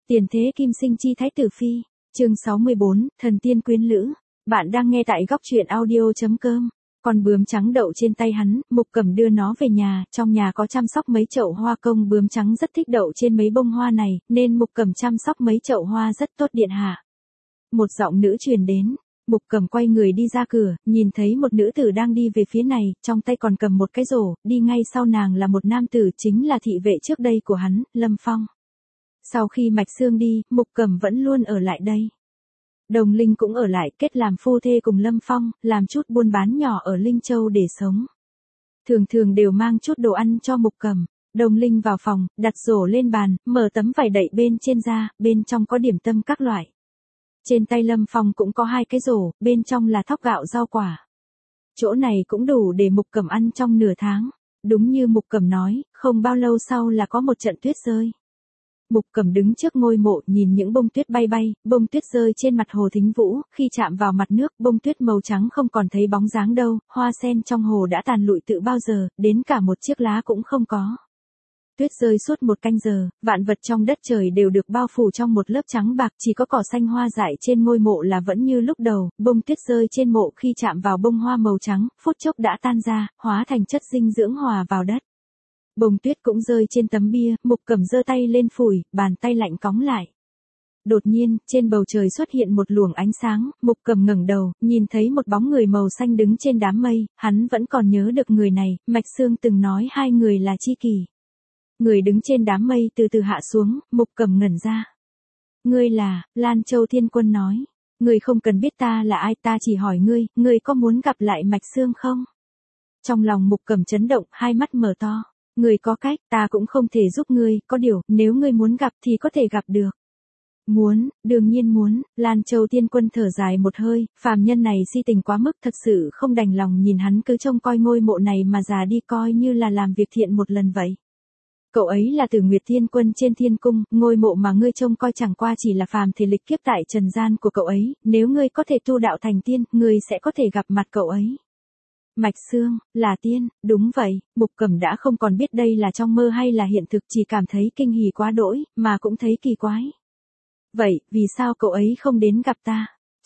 Tiền thế kim sinh chi thái tử phi, chương 64, thần tiên quyến lữ. Bạn đang nghe tại góc truyện audio.com. Con bướm trắng đậu trên tay hắn, Mục Cẩm đưa nó về nhà, trong nhà có chăm sóc mấy chậu hoa, công bướm trắng rất thích đậu trên mấy bông hoa này, nên Mục Cẩm chăm sóc mấy chậu hoa rất tốt điện hạ. Một giọng nữ truyền đến. Mục Cẩm quay người đi ra cửa, nhìn thấy một nữ tử đang đi về phía này, trong tay còn cầm một cái rổ, đi ngay sau nàng là một nam tử, chính là thị vệ trước đây của hắn, Lâm Phong. Sau khi Mạch Sương đi, Mục Cẩm vẫn luôn ở lại đây. Đồng Linh cũng ở lại, kết làm phu thê cùng Lâm Phong, làm chút buôn bán nhỏ ở Linh Châu để sống. Thường thường đều mang chút đồ ăn cho Mục Cẩm. Đồng Linh vào phòng, đặt rổ lên bàn, mở tấm vải đậy bên trên ra, bên trong có điểm tâm các loại. Trên tay Lâm Phong cũng có hai cái rổ, bên trong là thóc gạo rau quả. Chỗ này cũng đủ để Mục Cẩm ăn trong nửa tháng. Đúng như Mục Cẩm nói, không bao lâu sau là có một trận tuyết rơi. Mục Cẩm đứng trước ngôi mộ nhìn những bông tuyết bay bay, bông tuyết rơi trên mặt hồ Thính Vũ, khi chạm vào mặt nước, bông tuyết màu trắng không còn thấy bóng dáng đâu, hoa sen trong hồ đã tàn lụi từ bao giờ, đến cả một chiếc lá cũng không có. Tuyết rơi suốt một canh giờ, vạn vật trong đất trời đều được bao phủ trong một lớp trắng bạc, chỉ có cỏ xanh hoa dại trên ngôi mộ là vẫn như lúc đầu, bông tuyết rơi trên mộ khi chạm vào bông hoa màu trắng, phút chốc đã tan ra, hóa thành chất dinh dưỡng hòa vào đất. Bông tuyết cũng rơi trên tấm bia, Mục Cẩm giơ tay lên phủi, bàn tay lạnh cóng lại. Đột nhiên, trên bầu trời xuất hiện một luồng ánh sáng, Mục Cẩm ngẩng đầu, nhìn thấy một bóng người màu xanh đứng trên đám mây, hắn vẫn còn nhớ được người này, Mạch Sương từng nói hai người là tri kỷ. Người đứng trên đám mây từ từ hạ xuống, Mục Cẩm ngẩn ra. Ngươi là, Lan Châu Thiên Quân nói. Ngươi không cần biết ta là ai, ta chỉ hỏi ngươi có muốn gặp lại Mạch Sương không? Trong lòng Mục Cẩm chấn động, hai mắt mở to. Ngươi có cách, ta cũng không thể giúp ngươi, có điều, nếu ngươi muốn gặp thì có thể gặp được. Muốn, đương nhiên muốn, Lan Châu Thiên Quân thở dài một hơi, phàm nhân này si tình quá mức, thật sự không đành lòng nhìn hắn cứ trông coi ngôi mộ này mà già đi, coi như là làm việc thiện một lần vậy. Cậu ấy là Tử Nguyệt Thiên Quân trên thiên cung, ngôi mộ mà ngươi trông coi chẳng qua chỉ là phàm thể lịch kiếp tại trần gian của cậu ấy, nếu ngươi có thể tu đạo thành tiên, ngươi sẽ có thể gặp mặt cậu ấy. Mạch Sương, là tiên, đúng vậy, Mục Cẩm đã không còn biết đây là trong mơ hay là hiện thực, chỉ cảm thấy kinh hỉ quá đỗi, mà cũng thấy kỳ quái. Vậy, vì sao cậu ấy không đến gặp ta?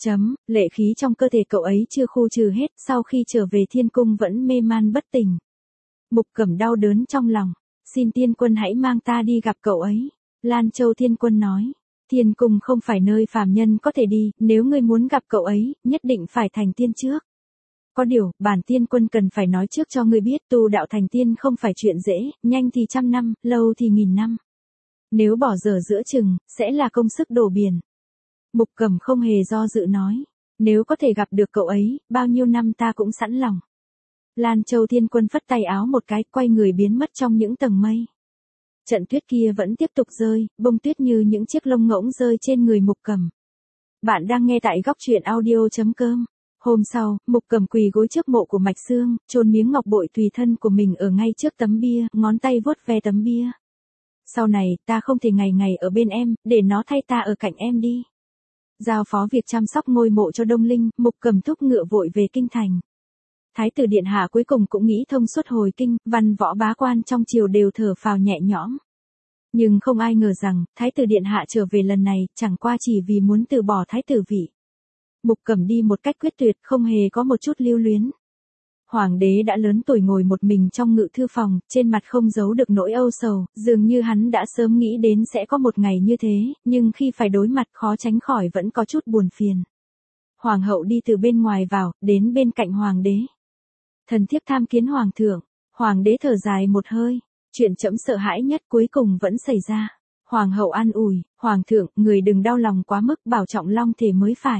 Lệ khí trong cơ thể cậu ấy chưa khu trừ hết, sau khi trở về thiên cung vẫn mê man bất tỉnh. Mục Cẩm đau đớn trong lòng. Xin Thiên Quân hãy mang ta đi gặp cậu ấy. Lan Châu Thiên Quân nói. Thiên cung không phải nơi phàm nhân có thể đi, nếu ngươi muốn gặp cậu ấy, nhất định phải thành tiên trước. Có điều, bản Thiên Quân cần phải nói trước cho ngươi biết, tu đạo thành tiên không phải chuyện dễ, nhanh thì 100 năm, lâu thì 1000 năm. Nếu bỏ dở giữa chừng, sẽ là công sức đổ biển. Mục Cẩm không hề do dự nói. Nếu có thể gặp được cậu ấy, bao nhiêu năm ta cũng sẵn lòng. Lan Châu Thiên Quân phất tay áo một cái, quay người biến mất trong những tầng mây. Trận tuyết kia vẫn tiếp tục rơi, bông tuyết như những chiếc lông ngỗng rơi trên người Mục Cẩm. Bạn đang nghe tại góc truyện audio.com. Hôm sau, Mục Cẩm quỳ gối trước mộ của Mạch Sương, chôn miếng ngọc bội tùy thân của mình ở ngay trước tấm bia, ngón tay vuốt ve tấm bia. Sau này, ta không thể ngày ngày ở bên em, để nó thay ta ở cạnh em đi. Giao phó việc chăm sóc ngôi mộ cho Đông Linh, Mục Cẩm thúc ngựa vội về kinh thành. Thái tử điện hạ cuối cùng cũng nghĩ thông suốt hồi kinh, văn võ bá quan trong triều đều thở phào nhẹ nhõm. Nhưng không ai ngờ rằng, thái tử điện hạ trở về lần này, chẳng qua chỉ vì muốn từ bỏ thái tử vị. Mục Cẩm đi một cách quyết tuyệt, không hề có một chút lưu luyến. Hoàng đế đã lớn tuổi ngồi một mình trong ngự thư phòng, trên mặt không giấu được nỗi âu sầu, dường như hắn đã sớm nghĩ đến sẽ có một ngày như thế, nhưng khi phải đối mặt khó tránh khỏi vẫn có chút buồn phiền. Hoàng hậu đi từ bên ngoài vào, đến bên cạnh hoàng đế. Thần thiếp tham kiến hoàng thượng. Hoàng đế thở dài một hơi. Chuyện trẫm sợ hãi nhất cuối cùng vẫn xảy ra. Hoàng hậu an ủi, hoàng thượng, người đừng đau lòng quá mức, bảo trọng long thể mới phải.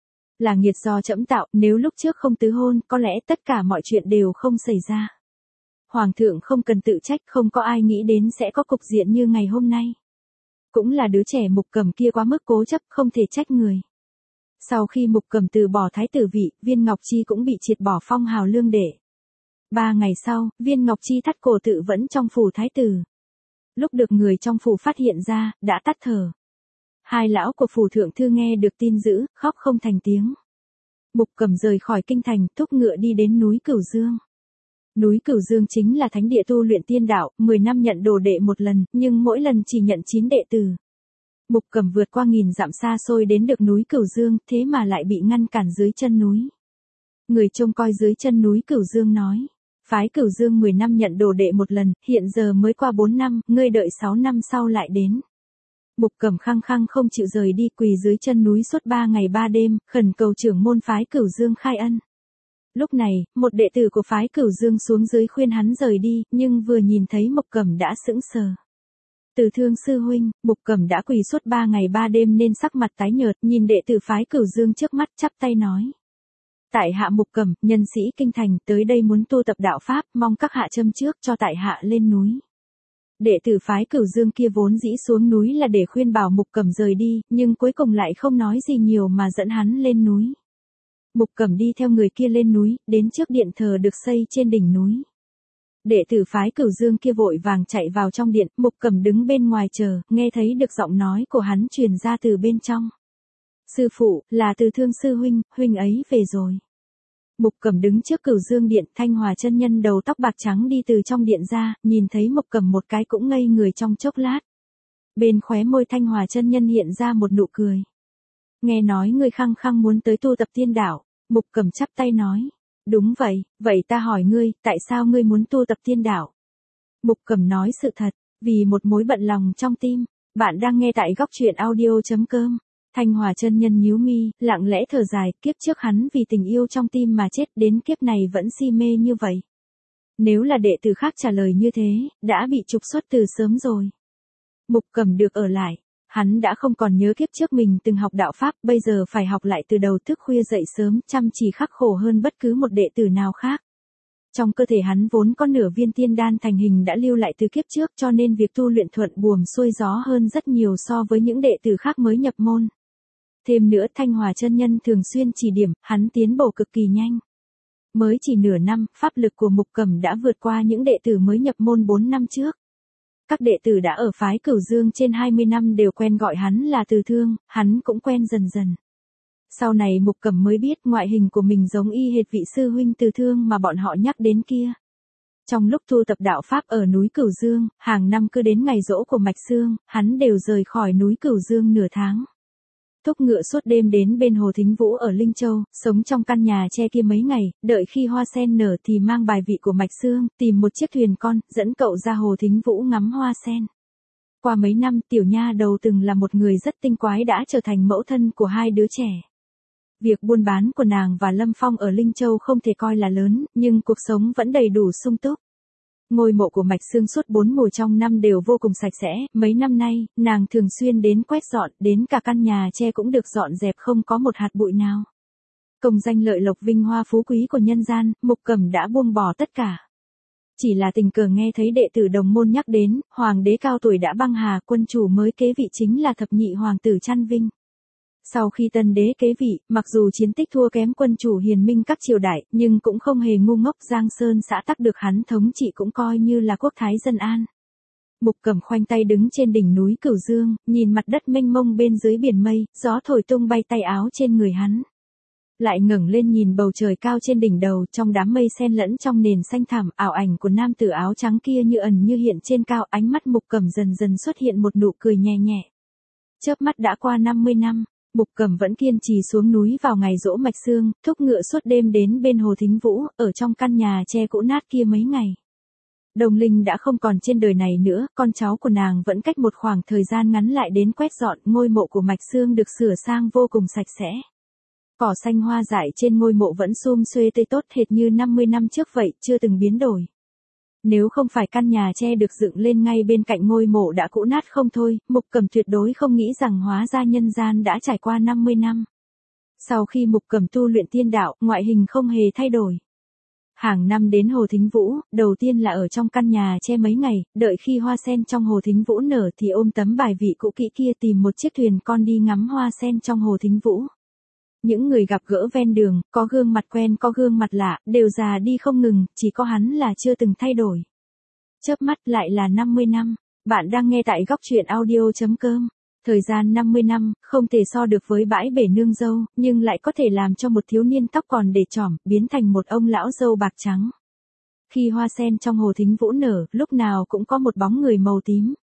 Là nghiệt do trẫm tạo, nếu lúc trước không tứ hôn, có lẽ tất cả mọi chuyện đều không xảy ra. Hoàng thượng không cần tự trách, không có ai nghĩ đến sẽ có cục diện như ngày hôm nay. Cũng là đứa trẻ Mục Cẩm kia quá mức cố chấp, không thể trách người. Sau khi Mục Cẩm từ bỏ thái tử vị, Viên Ngọc Chi cũng bị triệt bỏ phong hào lương đệ. 3 ngày sau, Viên Ngọc Chi thắt cổ tự vẫn trong phủ thái tử. Lúc được người trong phủ phát hiện ra, đã tắt thở. Hai lão của phủ thượng thư nghe được tin dữ, khóc không thành tiếng. Mục Cẩm rời khỏi kinh thành, thúc ngựa đi đến núi Cửu Dương. Núi Cửu Dương chính là thánh địa tu luyện tiên đạo, 10 năm nhận đồ đệ một lần, nhưng mỗi lần chỉ nhận 9 đệ tử. Mục Cẩm vượt qua nghìn dặm xa xôi đến được núi Cửu Dương, thế mà lại bị ngăn cản dưới chân núi. Người trông coi dưới chân núi Cửu Dương nói. Phái Cửu Dương 10 năm nhận đồ đệ một lần, hiện giờ mới qua 4 năm, ngươi đợi 6 năm sau lại đến. Mục Cẩm khăng khăng không chịu rời đi, quỳ dưới chân núi suốt 3 ngày 3 đêm, khẩn cầu trưởng môn phái Cửu Dương khai ân. Lúc này, một đệ tử của phái Cửu Dương xuống dưới khuyên hắn rời đi, nhưng vừa nhìn thấy Mục Cẩm đã sững sờ. Từ Thương sư huynh, Mục Cẩm đã quỳ suốt 3 ngày 3 đêm nên sắc mặt tái nhợt, nhìn đệ tử phái Cửu Dương trước mắt chắp tay nói. Tại hạ Mục Cẩm, nhân sĩ kinh thành, tới đây muốn tu tập đạo pháp, mong các hạ châm trước cho tại hạ lên núi. Đệ tử phái Cửu Dương kia vốn dĩ xuống núi là để khuyên bảo Mục Cẩm rời đi, nhưng cuối cùng lại không nói gì nhiều mà dẫn hắn lên núi. Mục Cẩm đi theo người kia lên núi, đến trước điện thờ được xây trên đỉnh núi. Đệ tử phái Cửu Dương kia vội vàng chạy vào trong điện, Mục Cẩm đứng bên ngoài chờ, nghe thấy được giọng nói của hắn truyền ra từ bên trong. Sư phụ, là Từ Thương sư huynh, huynh ấy về rồi. Mục Cẩm đứng trước Cửu Dương điện, Thanh Hòa chân nhân đầu tóc bạc trắng đi từ trong điện ra, nhìn thấy Mục Cẩm một cái cũng ngây người trong chốc lát. Bên khóe môi Thanh Hòa chân nhân hiện ra một nụ cười. Nghe nói ngươi khăng khăng muốn tới tu tập tiên đạo, Mục Cẩm chắp tay nói. Đúng vậy, vậy ta hỏi ngươi, tại sao ngươi muốn tu tập tiên đạo? Mục Cẩm nói sự thật, vì một mối bận lòng trong tim. Bạn đang nghe tại góc truyện audio.com. Thanh Hòa chân nhân nhíu mi, lặng lẽ thở dài, kiếp trước hắn vì tình yêu trong tim mà chết, đến kiếp này vẫn si mê như vậy. Nếu là đệ tử khác trả lời như thế, đã bị trục xuất từ sớm rồi. Mục Cẩm được ở lại, hắn đã không còn nhớ kiếp trước mình từng học đạo pháp, bây giờ phải học lại từ đầu, thức khuya dậy sớm, chăm chỉ khắc khổ hơn bất cứ một đệ tử nào khác. Trong cơ thể hắn vốn có nửa viên tiên đan thành hình đã lưu lại từ kiếp trước, cho nên việc tu luyện thuận buồm xuôi gió hơn rất nhiều so với những đệ tử khác mới nhập môn. Thêm nữa Thanh Hòa chân nhân thường xuyên chỉ điểm, hắn tiến bộ cực kỳ nhanh. Mới chỉ nửa năm, pháp lực của Mục Cẩm đã vượt qua những đệ tử mới nhập môn 4 năm trước. Các đệ tử đã ở phái Cửu Dương trên 20 năm đều quen gọi hắn là Từ Thương, hắn cũng quen dần dần. Sau này Mục Cẩm mới biết ngoại hình của mình giống y hệt vị sư huynh Từ Thương mà bọn họ nhắc đến kia. Trong lúc tu tập đạo pháp ở núi Cửu Dương, hàng năm cứ đến ngày giỗ của Mạch Sương, hắn đều rời khỏi núi Cửu Dương nửa tháng. Thúc ngựa suốt đêm đến bên Hồ Thính Vũ ở Linh Châu, sống trong căn nhà tre kia mấy ngày, đợi khi hoa sen nở thì mang bài vị của Mạch Sương, tìm một chiếc thuyền con, dẫn cậu ra Hồ Thính Vũ ngắm hoa sen. Qua mấy năm, tiểu nha đầu từng là một người rất tinh quái đã trở thành mẫu thân của 2 đứa trẻ. Việc buôn bán của nàng và Lâm Phong ở Linh Châu không thể coi là lớn, nhưng cuộc sống vẫn đầy đủ sung túc. Ngôi mộ của Mạch Sương suốt 4 mùa trong năm đều vô cùng sạch sẽ, mấy năm nay, nàng thường xuyên đến quét dọn, đến cả căn nhà tre cũng được dọn dẹp không có một hạt bụi nào. Công danh lợi lộc vinh hoa phú quý của nhân gian, Mục Cẩm đã buông bỏ tất cả. Chỉ là tình cờ nghe thấy đệ tử đồng môn nhắc đến, hoàng đế cao tuổi đã băng hà, quân chủ mới kế vị chính là thập nhị hoàng tử Trăn Vinh. Sau khi tân đế kế vị, mặc dù chiến tích thua kém quân chủ hiền minh các triều đại, nhưng cũng không hề ngu ngốc, Giang Sơn xã tắc được hắn thống trị cũng coi như là quốc thái dân an. Mục Cẩm khoanh tay đứng trên đỉnh núi Cửu Dương, nhìn mặt đất mênh mông bên dưới biển mây, gió thổi tung bay tay áo trên người hắn. Lại ngẩng lên nhìn bầu trời cao trên đỉnh đầu, trong đám mây xen lẫn trong nền xanh thẳm, ảo ảnh của nam tử áo trắng kia như ẩn như hiện trên cao, ánh mắt Mục Cẩm dần dần xuất hiện một nụ cười nhẹ nhẹ. Chớp mắt đã qua 50 năm. Mục Cẩm vẫn kiên trì xuống núi vào ngày giỗ Mạch Sương, thúc ngựa suốt đêm đến bên Hồ Thính Vũ, ở trong căn nhà tre cũ nát kia mấy ngày. Đồng Linh đã không còn trên đời này nữa, con cháu của nàng vẫn cách một khoảng thời gian ngắn lại đến quét dọn, ngôi mộ của Mạch Sương được sửa sang vô cùng sạch sẽ. Cỏ xanh hoa dại trên ngôi mộ vẫn sum xuê tươi tốt hệt như 50 năm trước vậy, chưa từng biến đổi. Nếu không phải căn nhà tre được dựng lên ngay bên cạnh ngôi mộ đã cũ nát không thôi, Mục Cẩm tuyệt đối không nghĩ rằng hóa ra nhân gian đã trải qua 50 năm. Sau khi Mục Cẩm tu luyện tiên đạo, ngoại hình không hề thay đổi. Hàng năm đến Hồ Thính Vũ, đầu tiên là ở trong căn nhà tre mấy ngày, đợi khi hoa sen trong Hồ Thính Vũ nở thì ôm tấm bài vị cũ kỹ kia tìm một chiếc thuyền con đi ngắm hoa sen trong Hồ Thính Vũ. Những người gặp gỡ ven đường, có gương mặt quen có gương mặt lạ, đều già đi không ngừng, chỉ có hắn là chưa từng thay đổi. Chớp mắt lại là 50 năm, bạn đang nghe tại góc truyện audio.com. Thời gian 50 năm, không thể so được với bãi bể nương dâu, nhưng lại có thể làm cho một thiếu niên tóc còn để trỏm, biến thành một ông lão râu bạc trắng. Khi hoa sen trong Hồ Thính Vũ nở, lúc nào cũng có một bóng người màu tím.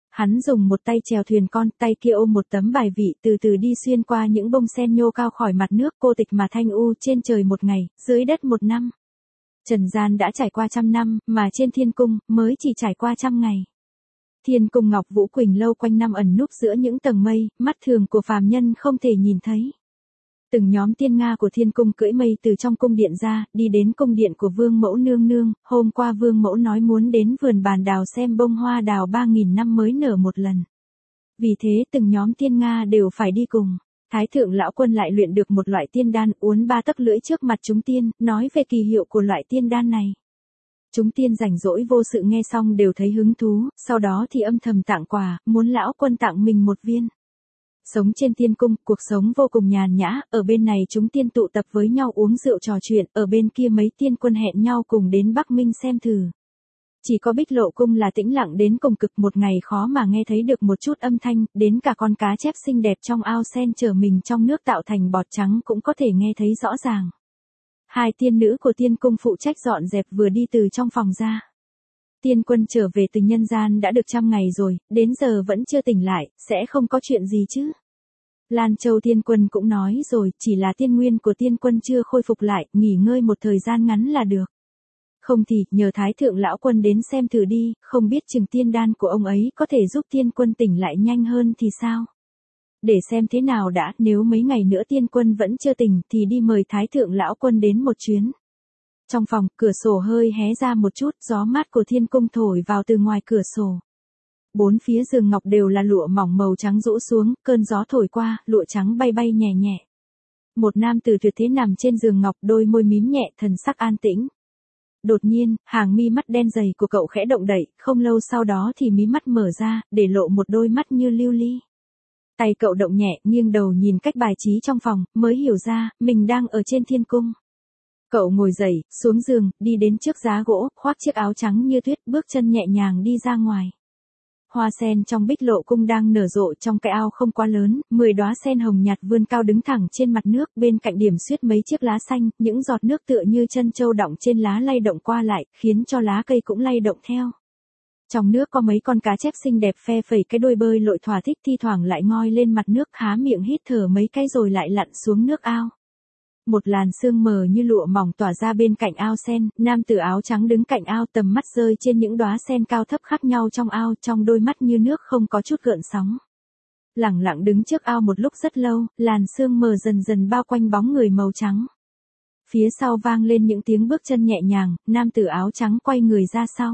Hắn dùng một tay chèo thuyền con, tay kia ôm một tấm bài vị, từ từ đi xuyên qua những bông sen nhô cao khỏi mặt nước, cô tịch mà thanh u, trên trời một ngày, dưới đất một năm. Trần gian đã trải qua 100 năm, mà trên thiên cung, mới chỉ trải qua 100 ngày. Thiên cung Ngọc Vũ Quỳnh lâu quanh năm ẩn núp giữa những tầng mây, mắt thường của phàm nhân không thể nhìn thấy. Từng nhóm tiên Nga của thiên cung cưỡi mây từ trong cung điện ra, đi đến cung điện của Vương Mẫu nương nương, hôm qua Vương Mẫu nói muốn đến vườn bàn đào xem bông hoa đào 3.000 năm mới nở một lần. Vì thế từng nhóm tiên Nga đều phải đi cùng. Thái thượng lão quân lại luyện được một loại tiên đan, uốn 3 tấc lưỡi trước mặt chúng tiên, nói về kỳ hiệu của loại tiên đan này. Chúng tiên rảnh rỗi vô sự nghe xong đều thấy hứng thú, sau đó thì âm thầm tặng quà, muốn lão quân tặng mình một viên. Sống trên tiên cung, cuộc sống vô cùng nhàn nhã, ở bên này chúng tiên tụ tập với nhau uống rượu trò chuyện, ở bên kia mấy tiên quân hẹn nhau cùng đến Bắc Minh xem thử. Chỉ có Bích Lộ cung là tĩnh lặng đến cùng cực, một ngày khó mà nghe thấy được một chút âm thanh, đến cả con cá chép xinh đẹp trong ao sen chở mình trong nước tạo thành bọt trắng cũng có thể nghe thấy rõ ràng. Hai tiên nữ của tiên cung phụ trách dọn dẹp vừa đi từ trong phòng ra. Tiên quân trở về từ nhân gian đã được 100 ngày rồi, đến giờ vẫn chưa tỉnh lại, sẽ không có chuyện gì chứ. Lan Châu tiên quân cũng nói rồi, chỉ là tiên nguyên của tiên quân chưa khôi phục lại, nghỉ ngơi một thời gian ngắn là được. Không thì, nhờ Thái thượng lão quân đến xem thử đi, không biết chừng tiên đan của ông ấy có thể giúp tiên quân tỉnh lại nhanh hơn thì sao? Để xem thế nào đã, nếu mấy ngày nữa tiên quân vẫn chưa tỉnh thì đi mời Thái thượng lão quân đến một chuyến. Trong phòng, cửa sổ hơi hé ra một chút, gió mát của thiên cung thổi vào từ ngoài cửa sổ. Bốn phía giường ngọc đều là lụa mỏng màu trắng rũ xuống, cơn gió thổi qua, lụa trắng bay bay nhẹ nhẹ. Một nam tử tuyệt thế nằm trên giường ngọc, đôi môi mím nhẹ, thần sắc an tĩnh. Đột nhiên, hàng mi mắt đen dày của cậu khẽ động đậy, không lâu sau đó thì mí mắt mở ra, để lộ một đôi mắt như lưu ly. Tay cậu động nhẹ, nghiêng đầu nhìn cách bài trí trong phòng, mới hiểu ra, mình đang ở trên thiên cung. Cậu ngồi dậy, xuống giường, đi đến trước giá gỗ, khoác chiếc áo trắng như tuyết, bước chân nhẹ nhàng đi ra ngoài. Hoa sen trong Bích Lộ cung đang nở rộ trong cái ao không quá lớn, 10 đóa sen hồng nhạt vươn cao đứng thẳng trên mặt nước, bên cạnh điểm xuyết mấy chiếc lá xanh, những giọt nước tựa như chân châu đọng trên lá lay động qua lại, khiến cho lá cây cũng lay động theo. Trong nước có mấy con cá chép xinh đẹp phe phẩy cái đuôi bơi lội thỏa thích, thi thoảng lại ngoi lên mặt nước há miệng hít thở mấy cái rồi lại lặn xuống nước ao. Một làn sương mờ như lụa mỏng tỏa ra bên cạnh ao sen, nam tử áo trắng đứng cạnh ao, tầm mắt rơi trên những đóa sen cao thấp khác nhau trong ao, trong đôi mắt như nước không có chút gợn sóng. Lẳng lặng đứng trước ao một lúc rất lâu, làn sương mờ dần dần bao quanh bóng người màu trắng. Phía sau vang lên những tiếng bước chân nhẹ nhàng, nam tử áo trắng quay người ra sau.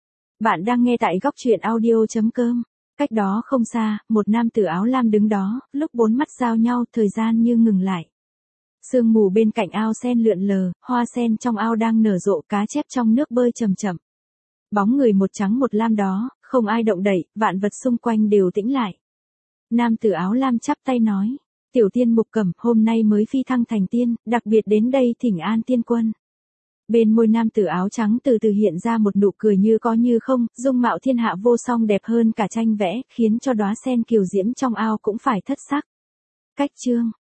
Bạn đang nghe tại góc truyện audio.com. Cách đó không xa, một nam tử áo lam đứng đó, lúc bốn mắt giao nhau, thời gian như ngừng lại. Sương mù bên cạnh ao sen lượn lờ, hoa sen trong ao đang nở rộ, cá chép trong nước bơi chậm chậm. Bóng người một trắng một lam đó, không ai động đậy, vạn vật xung quanh đều tĩnh lại. Nam tử áo lam chắp tay nói, tiểu tiên Mục Cẩm, hôm nay mới phi thăng thành tiên, đặc biệt đến đây thỉnh an tiên quân. Bên môi nam tử áo trắng từ từ hiện ra một nụ cười như có như không, dung mạo thiên hạ vô song đẹp hơn cả tranh vẽ, khiến cho đóa sen kiều diễm trong ao cũng phải thất sắc. Cách chương